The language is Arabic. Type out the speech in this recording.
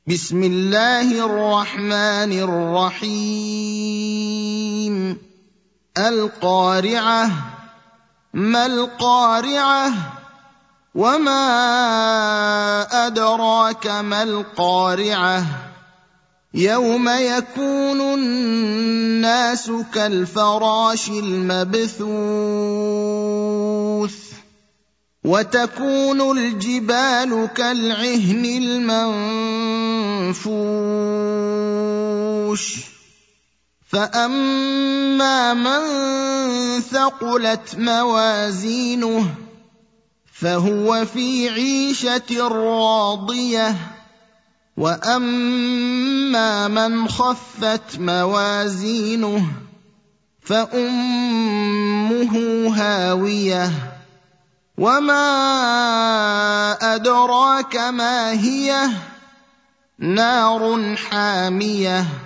بسم الله الرحمن الرحيم القارعة ما القارعة وما أدراك ما القارعة يوم يكون الناس كالفراش المبثوث وتكون الجبال كالعهن المنفوش فأما من ثقلت موازينه فهو في عيشة راضية وأما من خفت موازينه فأمه هاوية وما أدراك ما هي نار حامية